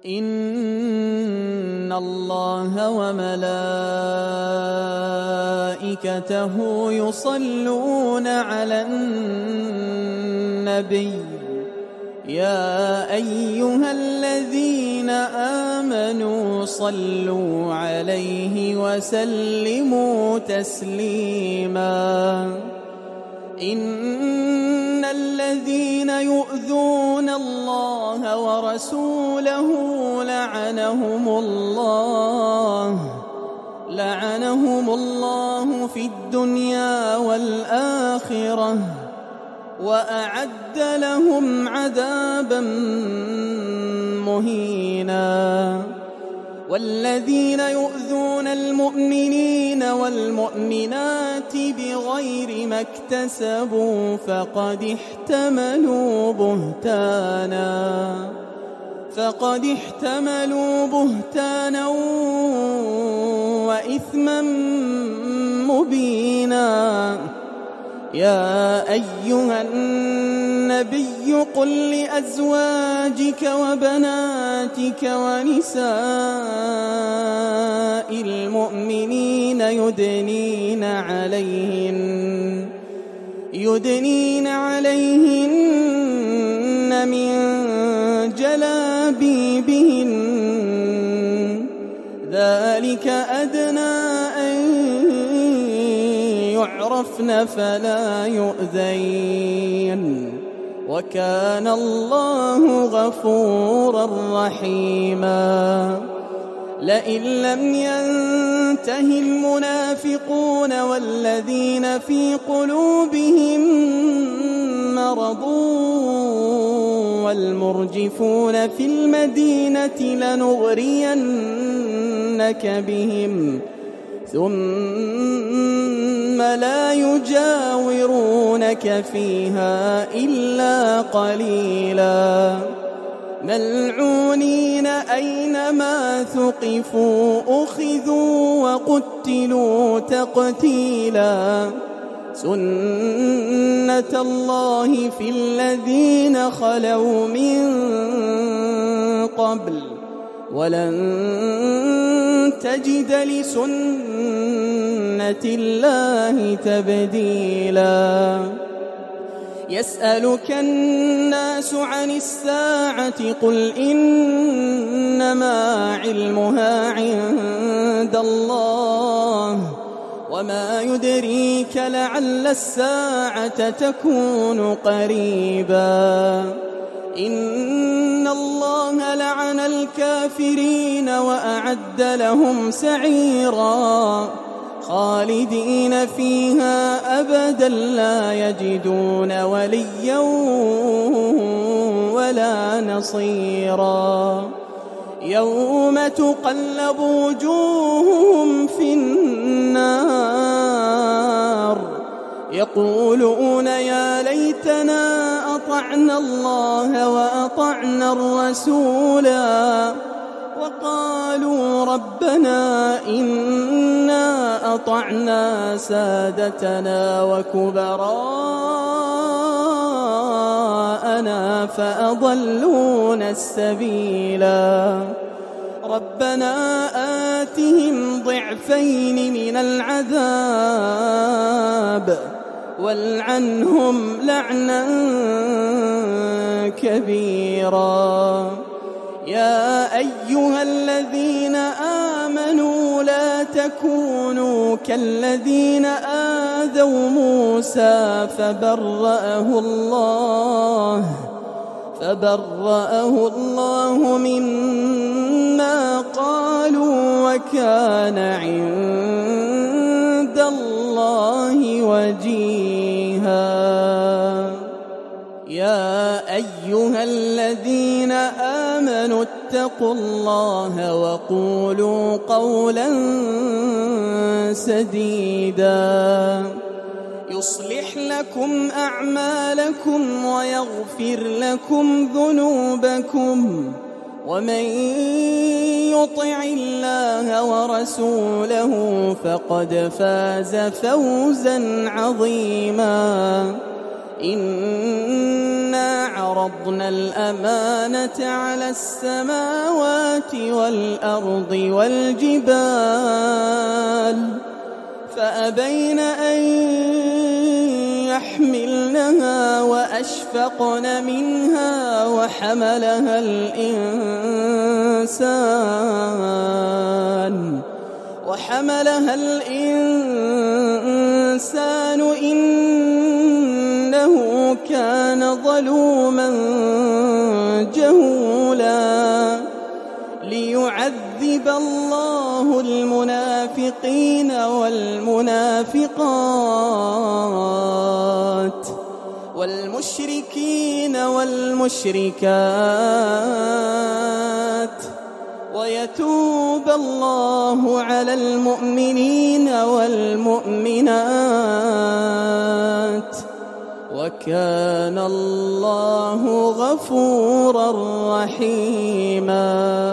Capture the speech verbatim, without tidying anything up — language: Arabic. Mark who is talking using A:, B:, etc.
A: إن الله وملائكته يصلون على النبي يا أيها الذين آمنوا صلوا عليه وسلموا تسليما إن الذين يؤذون الله ورسوله لعنهم الله لعنهم الله في الدنيا والآخرة وأعد لهم عذابا مهينا والذين يؤذون المؤمنين والمؤمنات بغير ما اكتسبوا فقد احتملوا بهتانا فقد احتملوا بهتانا وإثما مبينا يا أيها النبي قل لأزواجك وبناتك ونساء المؤمنين يدنين عليهن يدنين عليهن من جلابيبهن ذلك أدنى أن يعرفن فلا يؤذين وكان الله غفورا رحيما لئن لم ينته المنافقون والذين في قلوبهم مرض والمرجفون في المدينة لنغرينك بهم ثم لا يجاورونك فيها إلا قليلا ملعونين أينما ثقفوا أخذوا وقتلوا تقتيلا سنة الله في الذين خلوا من قبل ولن تجد لسنة الله تبديلا يسألك الناس عن الساعة قل إنما علمها عند الله وما يدريك لعل الساعة تكون قريبا إن الله لعن الكافرين وأعد لهم سعيرا خالدين فيها أبدا لا يجدون وليا ولا نصيرا يوم تقلب وجوههم في النار يقولون يا ليتنا أطعنا الله وأطعنا الرسولا وقالوا ربنا إنا أطعنا سادتنا وكبراءنا فأضلونا السبيلا ربنا آتهم ضعفين من العذاب والعنهم لعنا كبيرا يا أيها الذين آمنوا لا تكونوا كالذين آذوا موسى فبرأه الله فبرأه الله مما قالوا وكان عند الله وجيها يا أيها الذين آمنوا اتقوا الله وقولوا قولا سديدا يصلح لكم أعمالكم ويغفر لكم ذنوبكم ومن يطع الله ورسوله فقد فاز فوزا عظيما إنا عرضنا الأمانة على السماوات السماوات والأرض والجبال فأبين أن يحملنها وأشفقن منها وحملها الإنسان وحملها الإنسان إنه كان ظلوما جهولا ليعذب الله المنافقين والمنافقات والمشركين والمشركات ويتوب الله على المؤمنين والمؤمنات وكان الله غفورا رحيما.